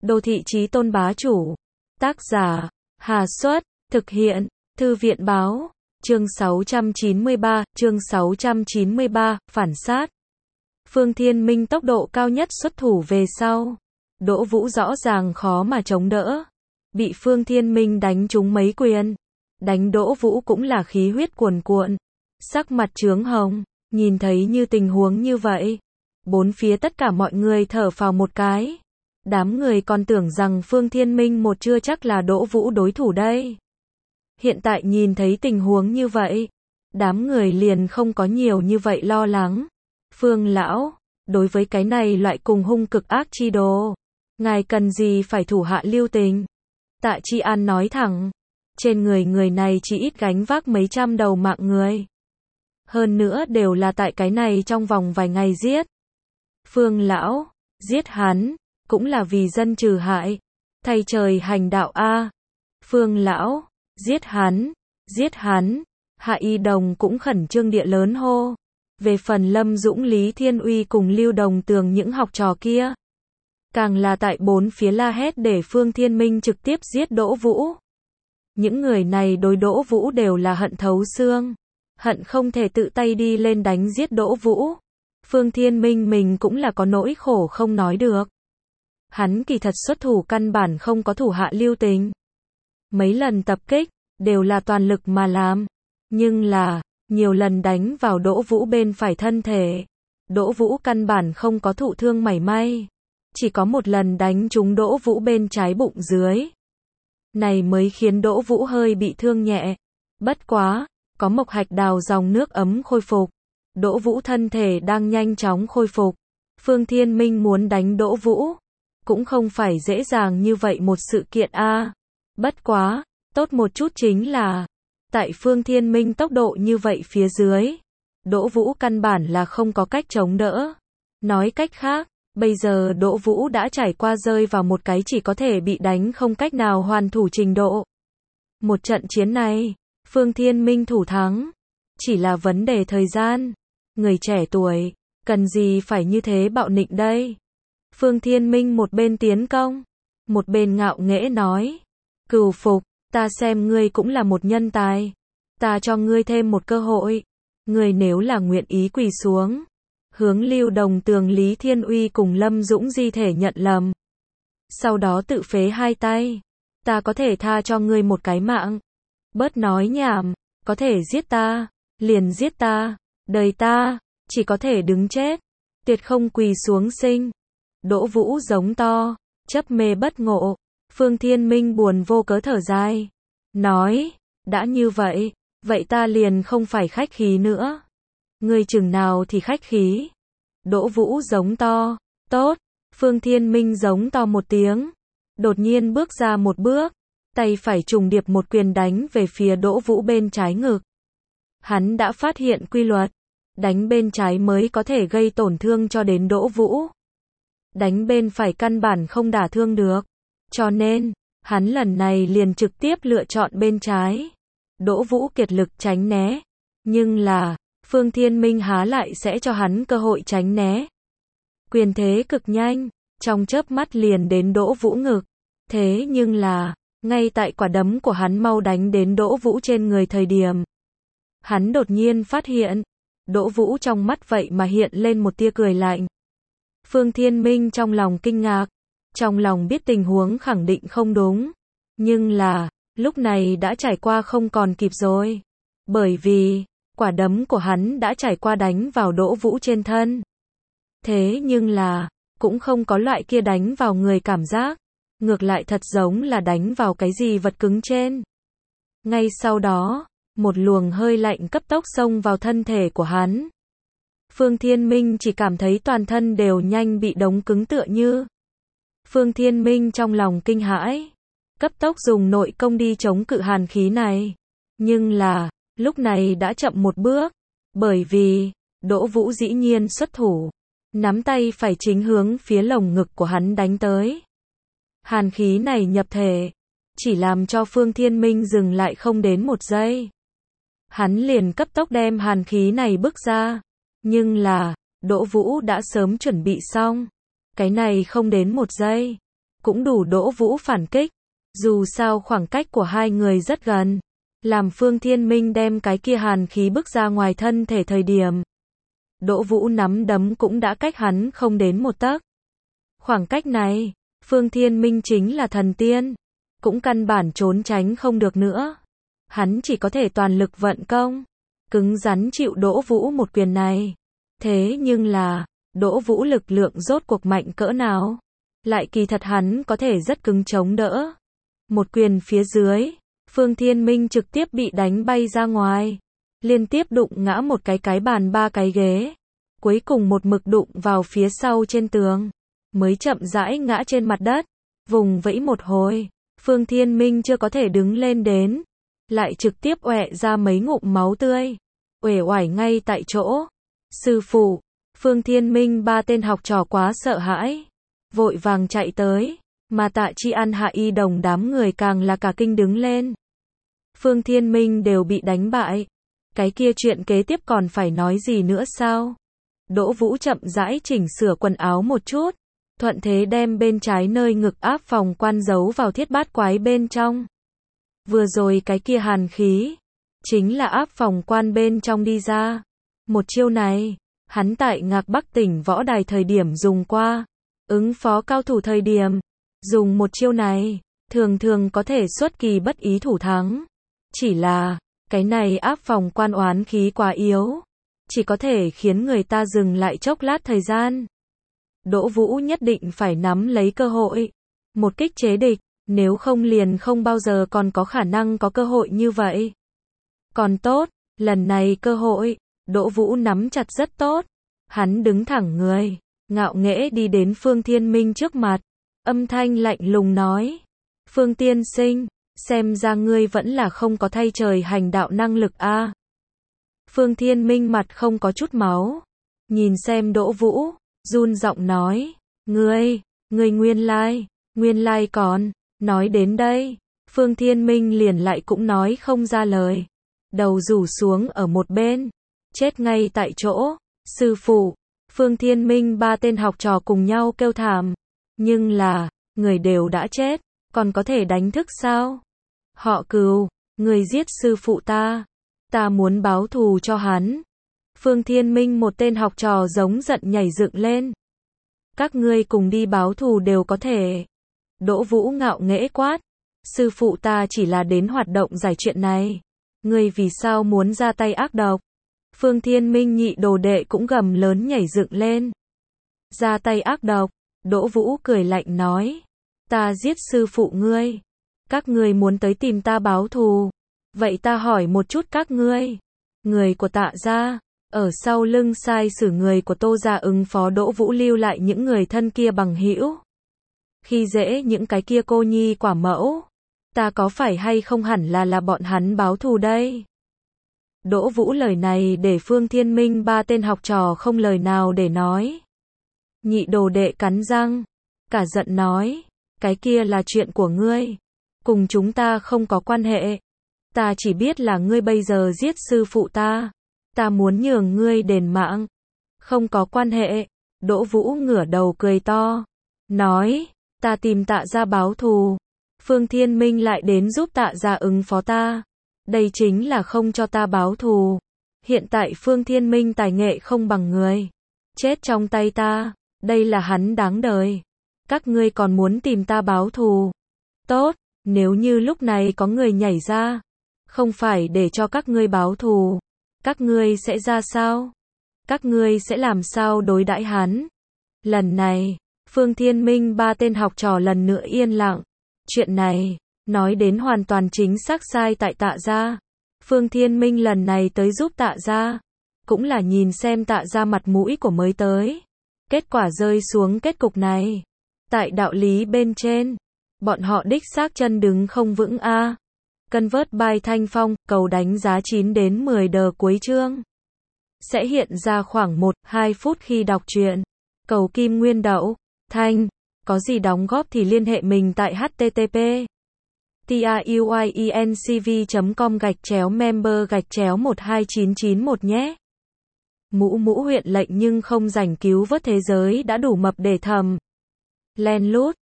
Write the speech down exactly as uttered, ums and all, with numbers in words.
Đô thị chí tôn bá chủ. Tác giả, Hà Xuất, thực hiện, Thư viện báo, chương sáu trăm chín mươi ba, chương sáu trăm chín mươi ba, phản sát. Phương Thiên Minh tốc độ cao nhất xuất thủ về sau. Đỗ Vũ rõ ràng khó mà chống đỡ. Bị Phương Thiên Minh đánh trúng mấy quyền. Đánh Đỗ Vũ cũng là khí huyết cuồn cuộn. Sắc mặt chướng hồng, nhìn thấy như tình huống như vậy. Bốn phía tất cả mọi người thở phào một cái. Đám người còn tưởng rằng Phương Thiên Minh một chưa chắc là Đỗ Vũ đối thủ đây. Hiện tại nhìn thấy tình huống như vậy, đám người liền không có nhiều như vậy lo lắng. Phương lão, đối với cái này loại cùng hung cực ác chi đồ, ngài cần gì phải thủ hạ lưu tình? Tạ Chi An nói thẳng, trên người người này chỉ ít gánh vác mấy trăm đầu mạng người. Hơn nữa đều là tại cái này trong vòng vài ngày giết. Phương lão, giết hắn, cũng là vì dân trừ hại, thay trời hành đạo a. Phương lão, giết hắn, giết hắn. Hạ Y Đồng cũng khẩn trương địa lớn hô. Về phần Lâm Dũng, Lý Thiên Uy cùng Lưu Đồng Tường những học trò kia, càng là tại bốn phía la hét để Phương Thiên Minh trực tiếp giết Đỗ Vũ. Những người này đối Đỗ Vũ đều là hận thấu xương, hận không thể tự tay đi lên đánh giết Đỗ Vũ. Phương Thiên Minh mình cũng là có nỗi khổ không nói được. Hắn kỳ thật xuất thủ căn bản không có thủ hạ lưu tình. Mấy lần tập kích, đều là toàn lực mà làm. Nhưng là, nhiều lần đánh vào Đỗ Vũ bên phải thân thể. Đỗ Vũ căn bản không có thụ thương mảy may. Chỉ có một lần đánh trúng Đỗ Vũ bên trái bụng dưới. Này mới khiến Đỗ Vũ hơi bị thương nhẹ. Bất quá, có mộc hạch đào dòng nước ấm khôi phục. Đỗ Vũ thân thể đang nhanh chóng khôi phục. Phương Thiên Minh muốn đánh Đỗ Vũ, cũng không phải dễ dàng như vậy một sự kiện a. À. Bất quá, tốt một chút chính là, tại Phương Thiên Minh tốc độ như vậy phía dưới, Đỗ Vũ căn bản là không có cách chống đỡ. Nói cách khác, bây giờ Đỗ Vũ đã trải qua rơi vào một cái chỉ có thể bị đánh không cách nào hoàn thủ trình độ. Một trận chiến này, Phương Thiên Minh thủ thắng, chỉ là vấn đề thời gian. Người trẻ tuổi, cần gì phải như thế bạo nịnh đây? Phương Thiên Minh một bên tiến công, một bên ngạo nghễ nói, cừu phục, ta xem ngươi cũng là một nhân tài. Ta cho ngươi thêm một cơ hội. Ngươi nếu là nguyện ý quỳ xuống, hướng Lưu Đồng Tường, Lý Thiên Uy cùng Lâm Dũng di thể nhận lầm. Sau đó tự phế hai tay. Ta có thể tha cho ngươi một cái mạng. Bớt nói nhảm, có thể giết ta, liền giết ta. Đời ta, chỉ có thể đứng chết. Tuyệt không quỳ xuống sinh. Đỗ Vũ giống to, chấp mê bất ngộ. Phương Thiên Minh buồn vô cớ thở dài. Nói, đã như vậy, vậy ta liền không phải khách khí nữa. Ngươi chừng nào thì khách khí. Đỗ Vũ giống to, tốt. Phương Thiên Minh giống to một tiếng. Đột nhiên bước ra một bước. Tay phải trùng điệp một quyền đánh về phía Đỗ Vũ bên trái ngực. Hắn đã phát hiện quy luật. Đánh bên trái mới có thể gây tổn thương cho đến Đỗ Vũ. Đánh bên phải căn bản không đả thương được. Cho nên, hắn lần này liền trực tiếp lựa chọn bên trái. Đỗ Vũ kiệt lực tránh né. Nhưng là, Phương Thiên Minh há lại sẽ cho hắn cơ hội tránh né. Quyền thế cực nhanh, trong chớp mắt liền đến Đỗ Vũ ngực. Thế nhưng là, ngay tại quả đấm của hắn mau đánh đến Đỗ Vũ trên người thời điểm, hắn đột nhiên phát hiện, Đỗ Vũ trong mắt vậy mà hiện lên một tia cười lạnh. Phương Thiên Minh trong lòng kinh ngạc, trong lòng biết tình huống khẳng định không đúng. Nhưng là, lúc này đã trải qua không còn kịp rồi. Bởi vì, quả đấm của hắn đã trải qua đánh vào Đỗ Vũ trên thân. Thế nhưng là, cũng không có loại kia đánh vào người cảm giác. Ngược lại thật giống là đánh vào cái gì vật cứng trên. Ngay sau đó, một luồng hơi lạnh cấp tốc xông vào thân thể của hắn. Phương Thiên Minh chỉ cảm thấy toàn thân đều nhanh bị đóng cứng tựa như. Phương Thiên Minh trong lòng kinh hãi, cấp tốc dùng nội công đi chống cự hàn khí này. Nhưng là, lúc này đã chậm một bước, bởi vì, Đỗ Vũ dĩ nhiên xuất thủ, nắm tay phải chính hướng phía lồng ngực của hắn đánh tới. Hàn khí này nhập thể, chỉ làm cho Phương Thiên Minh dừng lại không đến một giây. Hắn liền cấp tốc đem hàn khí này bước ra. Nhưng là, Đỗ Vũ đã sớm chuẩn bị xong. Cái này không đến một giây, cũng đủ Đỗ Vũ phản kích. Dù sao khoảng cách của hai người rất gần. Làm Phương Thiên Minh đem cái kia hàn khí bức ra ngoài thân thể thời điểm. Đỗ Vũ nắm đấm cũng đã cách hắn không đến một tấc. Khoảng cách này, Phương Thiên Minh chính là thần tiên. Cũng căn bản trốn tránh không được nữa. Hắn chỉ có thể toàn lực vận công. Cứng rắn chịu Đỗ Vũ một quyền này. Thế nhưng là, Đỗ Vũ lực lượng rốt cuộc mạnh cỡ nào? Lại kỳ thật hắn có thể rất cứng chống đỡ. Một quyền phía dưới, Phương Thiên Minh trực tiếp bị đánh bay ra ngoài. Liên tiếp đụng ngã một cái cái bàn ba cái ghế. Cuối cùng một mực đụng vào phía sau trên tường. Mới chậm rãi ngã trên mặt đất. Vùng vẫy một hồi, Phương Thiên Minh chưa có thể đứng lên đến. Lại trực tiếp ọe ra mấy ngụm máu tươi. Uể oải ngay tại chỗ. Sư phụ, Phương Thiên Minh ba tên học trò quá sợ hãi. Vội vàng chạy tới. Mà Tạ Chi An Hạ Y Đồng đám người càng là cả kinh đứng lên. Phương Thiên Minh đều bị đánh bại. Cái kia chuyện kế tiếp còn phải nói gì nữa sao? Đỗ Vũ chậm rãi chỉnh sửa quần áo một chút. Thuận thế đem bên trái nơi ngực áp phòng quan giấu vào thiết bát quái bên trong. Vừa rồi cái kia hàn khí. Chính là áp phòng quan bên trong đi ra. Một chiêu này, hắn tại Ngạc Bắc tỉnh võ đài thời điểm dùng qua. Ứng phó cao thủ thời điểm. Dùng một chiêu này, thường thường có thể xuất kỳ bất ý thủ thắng. Chỉ là, cái này áp phòng quan oán khí quá yếu. Chỉ có thể khiến người ta dừng lại chốc lát thời gian. Đỗ Vũ nhất định phải nắm lấy cơ hội. Một kích chế địch, nếu không liền không bao giờ còn có khả năng có cơ hội như vậy. Còn tốt, lần này cơ hội, Đỗ Vũ nắm chặt rất tốt. Hắn đứng thẳng người, ngạo nghễ đi đến Phương Thiên Minh trước mặt. Âm thanh lạnh lùng nói. Phương tiên sinh, xem ra ngươi vẫn là không có thay trời hành đạo năng lực a. Phương Thiên Minh mặt không có chút máu. Nhìn xem Đỗ Vũ, run giọng nói. Ngươi, ngươi nguyên lai, nguyên lai còn. Nói đến đây, Phương Thiên Minh liền lại cũng nói không ra lời. Đầu rủ xuống ở một bên. Chết ngay tại chỗ. Sư phụ, Phương Thiên Minh ba tên học trò cùng nhau kêu thảm. Nhưng là, người đều đã chết, còn có thể đánh thức sao? Họ Cừu, người giết sư phụ ta. Ta muốn báo thù cho hắn. Phương Thiên Minh một tên học trò giống giận nhảy dựng lên. Các ngươi cùng đi báo thù đều có thể. Đỗ Vũ ngạo nghễ quát. Sư phụ ta chỉ là đến hoạt động giải chuyện này. Ngươi vì sao muốn ra tay ác độc? Phương Thiên Minh nhị đồ đệ cũng gầm lớn nhảy dựng lên. Ra tay ác độc. Đỗ Vũ cười lạnh nói. Ta giết sư phụ ngươi. Các ngươi muốn tới tìm ta báo thù. Vậy ta hỏi một chút các ngươi. Người của Tạ gia, ở sau lưng sai sử người của Tô gia ứng phó Đỗ Vũ lưu lại những người thân kia bằng hữu. Khi dễ những cái kia cô nhi quả mẫu. Ta có phải hay không hẳn là là bọn hắn báo thù đây? Đỗ Vũ lời này để Phương Thiên Minh ba tên học trò không lời nào để nói. Nhị đồ đệ cắn răng, cả giận nói, cái kia là chuyện của ngươi, cùng chúng ta không có quan hệ. Ta chỉ biết là ngươi bây giờ giết sư phụ ta, ta muốn nhường ngươi đền mạng. Không có quan hệ. Đỗ Vũ ngửa đầu cười to, nói, ta tìm Tạ gia báo thù. Phương Thiên Minh lại đến giúp Tạ gia ứng phó ta. Đây chính là không cho ta báo thù. Hiện tại Phương Thiên Minh tài nghệ không bằng người. Chết trong tay ta. Đây là hắn đáng đời. Các ngươi còn muốn tìm ta báo thù. Tốt, nếu như lúc này có người nhảy ra. Không phải để cho các ngươi báo thù. Các ngươi sẽ ra sao? Các ngươi sẽ làm sao đối đãi hắn? Lần này, Phương Thiên Minh ba tên học trò lần nữa yên lặng. Chuyện này, nói đến hoàn toàn chính xác sai tại Tạ gia. Phương Thiên Minh lần này tới giúp Tạ gia. Cũng là nhìn xem Tạ gia mặt mũi của mới tới. Kết quả rơi xuống kết cục này. Tại đạo lý bên trên, bọn họ đích xác chân đứng không vững a. Convert by Thanh Phong, cầu đánh giá chín đến mười đờ cuối chương. Sẽ hiện ra khoảng một đến hai phút khi đọc truyện. Cầu Kim Nguyên Đậu, Thanh, có gì đóng góp thì liên hệ mình tại http truyencv chấm com gạch chéo member gạch chéo một hai chín chín một nhé. Mũ mũ huyện lệnh nhưng không rảnh cứu vớt thế giới đã đủ mập để thầm. Len lút.